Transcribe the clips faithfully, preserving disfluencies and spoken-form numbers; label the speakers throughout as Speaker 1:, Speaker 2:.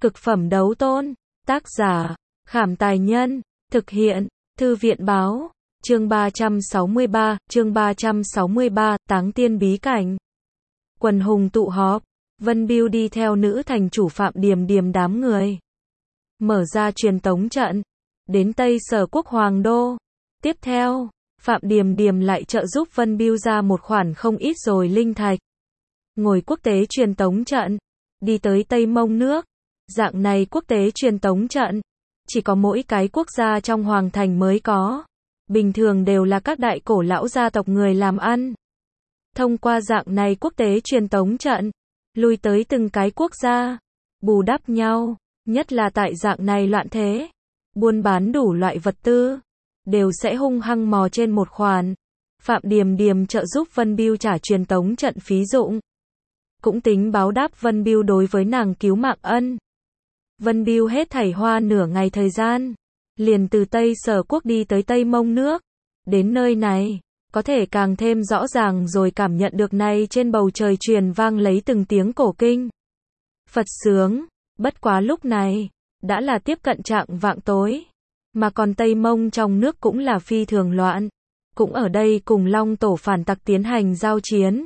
Speaker 1: Cực phẩm đấu tôn. Tác giả, Khảm Tài Nhân. Thực hiện, Thư viện Báo. Chương ba trăm sáu mươi ba, chương ba trăm sáu mươi ba, Táng Tiên Bí Cảnh. Quần hùng tụ họp, Vân Bưu đi theo nữ thành chủ Phạm Điềm Điềm đám người. Mở ra truyền tống trận, đến Tây Sở Quốc Hoàng Đô. Tiếp theo, Phạm Điềm Điềm lại trợ giúp Vân Bưu ra một khoản không ít rồi linh thạch. Ngồi quốc tế truyền tống trận, đi tới Tây Mông nước. Dạng này quốc tế truyền tống trận, chỉ có mỗi cái quốc gia trong hoàng thành mới có. Bình thường đều là các đại cổ lão gia tộc người làm ăn. Thông qua dạng này quốc tế truyền tống trận, lui tới từng cái quốc gia, bù đắp nhau, nhất là tại dạng này loạn thế, buôn bán đủ loại vật tư, đều sẽ hung hăng mò trên một khoản. Phạm Điềm Điềm trợ giúp Vân Bưu trả truyền tống trận phí dụng, cũng tính báo đáp Vân Bưu đối với nàng cứu mạng ân. Vân Bưu hết thảy hoa nửa ngày thời gian, liền từ Tây Sở Quốc đi tới Tây Mông nước. Đến nơi này, có thể càng thêm rõ ràng rồi cảm nhận được này trên bầu trời truyền vang lấy từng tiếng cổ kinh. Phật sướng, bất quá lúc này, đã là tiếp cận trạng vạng tối. Mà còn Tây Mông trong nước cũng là phi thường loạn. Cũng ở đây cùng Long Tổ phản tặc tiến hành giao chiến.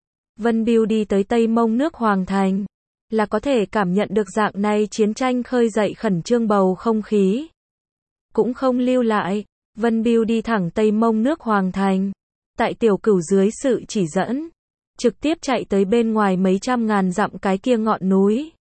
Speaker 1: Vân Bưu đi tới Tây Mông nước Hoàng Thành, là có thể cảm nhận được dạng này chiến tranh khơi dậy khẩn trương bầu không khí. Cũng không lưu lại, Vân Bưu đi thẳng Tây Mông nước Hoàng Thành. Tại Tiểu Cửu dưới sự chỉ dẫn, trực tiếp chạy tới bên ngoài mấy trăm ngàn dặm cái kia ngọn núi.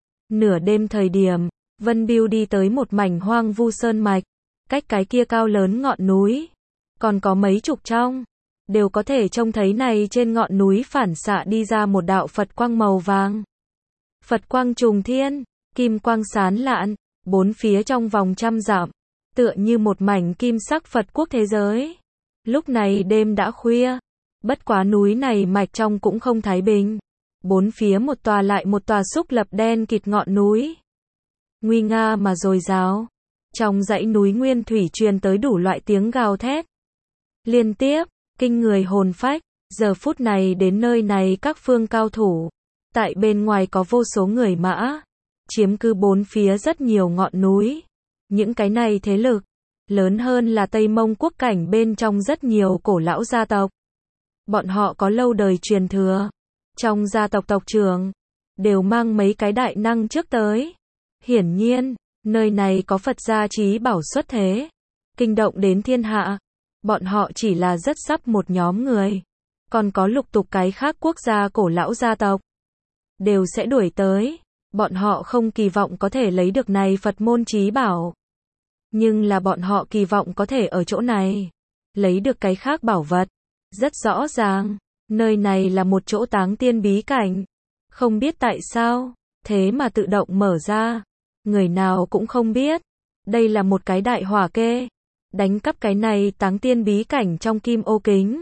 Speaker 1: Nửa đêm thời điểm, Vân Bưu đi tới một mảnh hoang vu sơn mạch, cách cái kia cao lớn ngọn núi, còn có mấy chục trong, đều có thể trông thấy này trên ngọn núi phản xạ đi ra một đạo Phật quang màu vàng. Phật quang trùng thiên, kim quang sán lạn, bốn phía trong vòng trăm dặm, tựa như một mảnh kim sắc Phật quốc thế giới. Lúc này đêm đã khuya, bất quá núi này mạch trong cũng không thái bình. Bốn phía một tòa lại một tòa xúc lập đen kịt ngọn núi. Nguy nga mà dồi dào. Trong dãy núi nguyên thủy truyền tới đủ loại tiếng gào thét. Liên tiếp, kinh người hồn phách, giờ phút này đến nơi này các phương cao thủ. Tại bên ngoài có vô số người mã, chiếm cứ bốn phía rất nhiều ngọn núi. Những cái này thế lực, lớn hơn là Tây Mông quốc cảnh bên trong rất nhiều cổ lão gia tộc. Bọn họ có lâu đời truyền thừa. Trong gia tộc tộc trưởng, đều mang mấy cái đại năng trước tới. Hiển nhiên, nơi này có Phật gia trí bảo xuất thế, kinh động đến thiên hạ. Bọn họ chỉ là rất sắp một nhóm người. Còn có lục tục cái khác quốc gia cổ lão gia tộc, đều sẽ đuổi tới. Bọn họ không kỳ vọng có thể lấy được này Phật môn trí bảo. Nhưng là bọn họ kỳ vọng có thể ở chỗ này, lấy được cái khác bảo vật. Rất rõ ràng, nơi này là một chỗ táng tiên bí cảnh. Không biết tại sao, thế mà tự động mở ra. Người nào cũng không biết. Đây là một cái đại hỏa kê. Đánh cắp cái này táng tiên bí cảnh trong kim ô kính.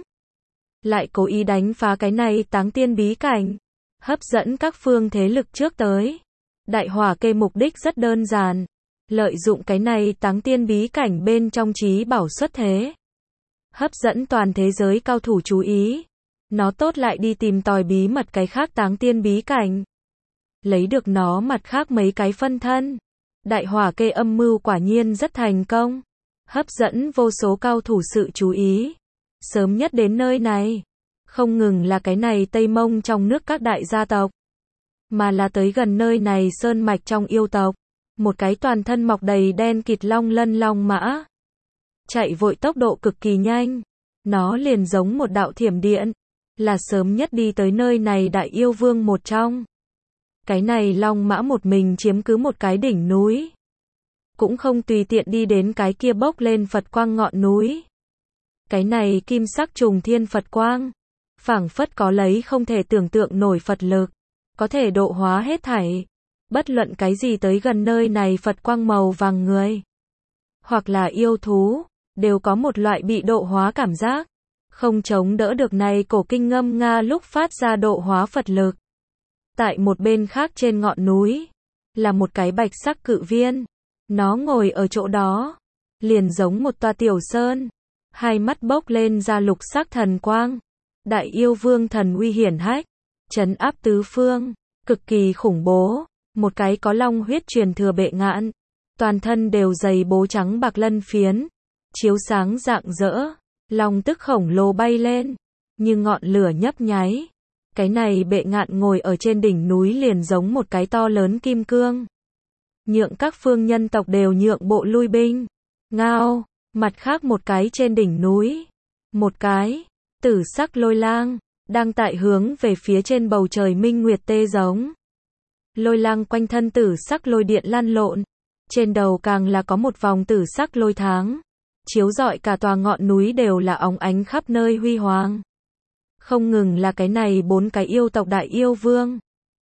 Speaker 1: Lại cố ý đánh phá cái này táng tiên bí cảnh. Hấp dẫn các phương thế lực trước tới. Đại hỏa kê mục đích rất đơn giản. Lợi dụng cái này táng tiên bí cảnh bên trong trí bảo xuất thế. Hấp dẫn toàn thế giới cao thủ chú ý. Nó tốt lại đi tìm tòi bí mật cái khác táng tiên bí cảnh. Lấy được nó mặt khác mấy cái phân thân. Đại hỏa kê âm mưu quả nhiên rất thành công. Hấp dẫn vô số cao thủ sự chú ý. Sớm nhất đến nơi này. Không ngừng là cái này Tây Mông trong nước các đại gia tộc. Mà là tới gần nơi này sơn mạch trong yêu tộc. Một cái toàn thân mọc đầy đen kịt long lân long mã. Chạy vội tốc độ cực kỳ nhanh. Nó liền giống một đạo thiểm điện. Là sớm nhất đi tới nơi này đại yêu vương một trong. Cái này long mã một mình chiếm cứ một cái đỉnh núi. Cũng không tùy tiện đi đến cái kia bốc lên Phật quang ngọn núi. Cái này kim sắc trùng thiên Phật quang. Phảng phất có lấy không thể tưởng tượng nổi Phật lực. Có thể độ hóa hết thảy. Bất luận cái gì tới gần nơi này Phật quang màu vàng người. Hoặc là yêu thú. Đều có một loại bị độ hóa cảm giác. Không chống đỡ được này cổ kinh ngâm nga lúc phát ra độ hóa Phật lực. Tại một bên khác trên ngọn núi. Là một cái bạch sắc cự viên. Nó ngồi ở chỗ đó. Liền giống một tòa tiểu sơn. Hai mắt bốc lên ra lục sắc thần quang. Đại yêu vương thần uy hiển hách. Trấn áp tứ phương. Cực kỳ khủng bố. một cái có long huyết truyền thừa bệ ngạn, toàn thân đều dày bố trắng bạc lân phiến, chiếu sáng rạng rỡ, long tức khổng lồ bay lên, như ngọn lửa nhấp nháy. Cái này bệ ngạn ngồi ở trên đỉnh núi liền giống một cái to lớn kim cương. Nhượng các phương nhân tộc đều nhượng bộ lui binh. Ngao, mặt khác một cái trên đỉnh núi. Một cái, tử sắc lôi lang, đang tại hướng về phía trên bầu trời minh nguyệt tê giống. Lôi lang quanh thân tử sắc lôi điện lăn lộn. Trên đầu càng là có một vòng tử sắc lôi tháng. Chiếu rọi cả tòa ngọn núi đều là óng ánh khắp nơi huy hoàng. Không ngừng là cái này bốn cái yêu tộc đại yêu vương.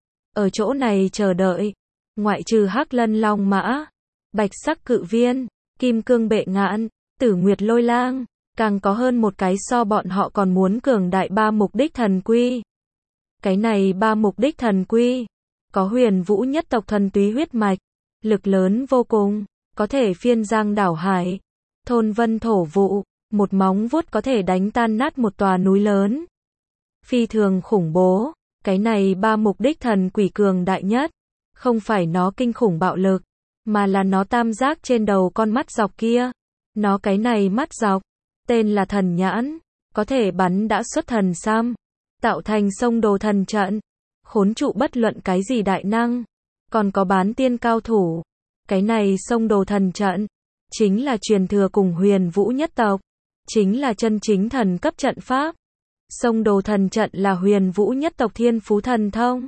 Speaker 1: Ở chỗ này chờ đợi. Ngoại trừ hắc lân long mã, bạch sắc cự viên, kim cương bệ ngạn, tử nguyệt lôi lang, càng có hơn một cái so bọn họ còn muốn cường đại ba mục đích thần quy. Cái này ba mục đích thần quy, có huyền vũ nhất tộc thuần túy huyết mạch, lực lớn vô cùng, có thể phiên giang đảo hải, thôn vân thổ vụ, một móng vuốt có thể đánh tan nát một tòa núi lớn. Phi thường khủng bố, cái này ba mục đích thần quỷ cường đại nhất, không phải nó kinh khủng bạo lực, mà là nó tam giác trên đầu con mắt dọc kia. Nó cái này mắt dọc, tên là thần nhãn, có thể bắn đã xuất thần sam, tạo thành sông đồ thần trận, khốn trụ bất luận cái gì đại năng, còn có bán tiên cao thủ. Cái này sông đồ thần trận, chính là truyền thừa cùng huyền vũ nhất tộc, chính là chân chính thần cấp trận pháp. Sông đồ thần trận là huyền vũ nhất tộc thiên phú thần thông.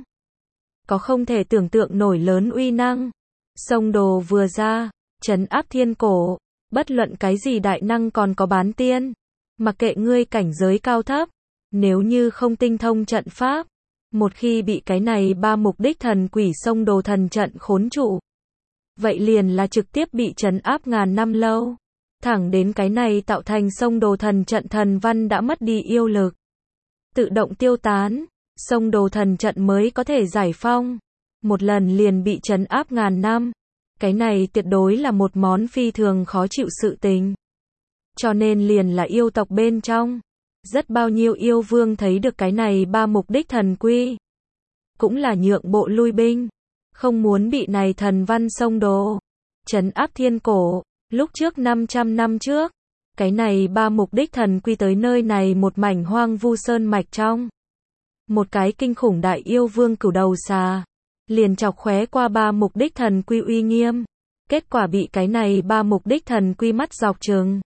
Speaker 1: Có không thể tưởng tượng nổi lớn uy năng. Sông đồ vừa ra, trấn áp thiên cổ, bất luận cái gì đại năng còn có bán tiên. Mặc kệ ngươi cảnh giới cao thấp, nếu như không tinh thông trận pháp, một khi bị cái này ba mục đích thần quỷ sông đồ thần trận khốn trụ, vậy liền là trực tiếp bị trấn áp ngàn năm lâu. Thẳng đến cái này tạo thành sông đồ thần trận thần văn đã mất đi yêu lực, tự động tiêu tán, sông đồ thần trận mới có thể giải phong. Một lần liền bị trấn áp ngàn năm. Cái này tuyệt đối là một món phi thường khó chịu sự tình. Cho nên liền là yêu tộc bên trong. Rất bao nhiêu yêu vương thấy được cái này ba mục đích thần quy. Cũng là nhượng bộ lui binh. Không muốn bị này thần văn sông đồ trấn áp thiên cổ. Lúc trước năm trăm năm trước, cái này ba mục đích thần quy tới nơi này một mảnh hoang vu sơn mạch trong. Một cái kinh khủng đại yêu vương cửu đầu xà, liền chọc khóe qua ba mục đích thần quy uy nghiêm. Kết quả bị cái này ba mục đích thần quy mắt dọc trừng.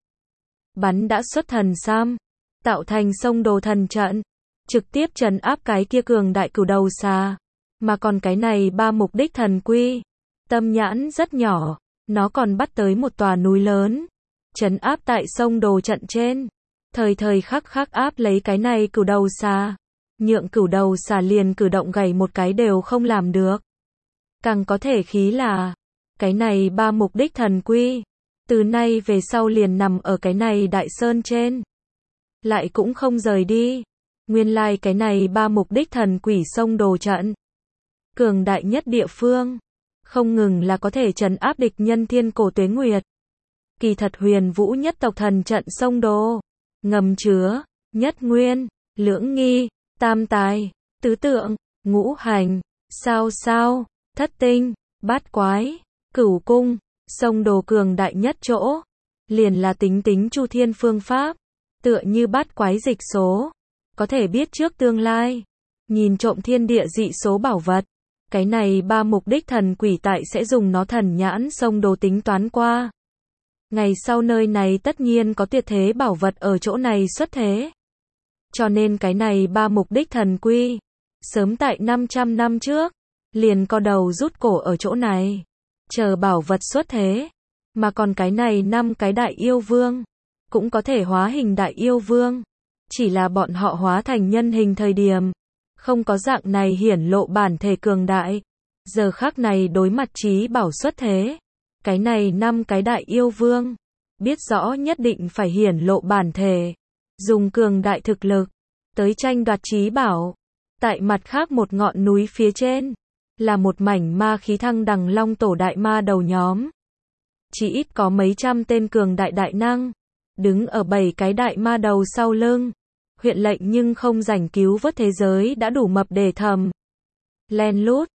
Speaker 1: Bắn đã xuất thần sam, tạo thành sông đồ thần trận, trực tiếp trấn áp cái kia cường đại cửu đầu xà. Mà còn cái này ba mục đích thần quy, tâm nhãn rất nhỏ, nó còn bắt tới một tòa núi lớn, trấn áp tại sông đồ trận trên. Thời thời khắc khắc áp lấy cái này cửu đầu xà. Nhượng cửu đầu xà liền cử động gầy một cái đều không làm được. Càng có thể khí là, cái này ba mục đích thần quy, từ nay về sau liền nằm ở cái này đại sơn trên. Lại cũng không rời đi. Nguyên lai like cái này ba mục đích thần quỷ sông đồ trận. Cường đại nhất địa phương. Không ngừng là có thể trấn áp địch nhân thiên cổ tuế nguyệt. Kỳ thật huyền vũ nhất tộc thần trận sông đồ. Ngầm chứa, nhất nguyên, lưỡng nghi, tam tài, tứ tượng, ngũ hành, sao sao, thất tinh, bát quái, cửu cung, sông đồ cường đại nhất chỗ. Liền là tính tính chu thiên phương pháp. Tựa như bát quái dịch số. Có thể biết trước tương lai. Nhìn trộm thiên địa dị số bảo vật. Cái này ba mục đích thần quỷ tại sẽ dùng nó thần nhãn sông đồ tính toán qua. Ngày sau nơi này tất nhiên có tuyệt thế bảo vật ở chỗ này xuất thế. Cho nên cái này ba mục đích thần quy, sớm tại năm trăm năm trước, liền co đầu rút cổ ở chỗ này, chờ bảo vật xuất thế. Mà còn cái này năm cái đại yêu vương, cũng có thể hóa hình đại yêu vương. Chỉ là bọn họ hóa thành nhân hình thời điểm, không có dạng này hiển lộ bản thể cường đại. Giờ khắc này đối mặt trí bảo xuất thế. Cái này năm cái đại yêu vương, biết rõ nhất định phải hiển lộ bản thể. Dùng cường đại thực lực, tới tranh đoạt trí bảo. Tại mặt khác một ngọn núi phía trên, là một mảnh ma khí thăng đằng long tổ đại ma đầu nhóm. Chỉ ít có mấy trăm tên cường đại đại năng, đứng ở bảy cái đại ma đầu sau lưng. Huyện lệnh nhưng không rảnh cứu vớt thế giới đã đủ mập để thầm. Len lút,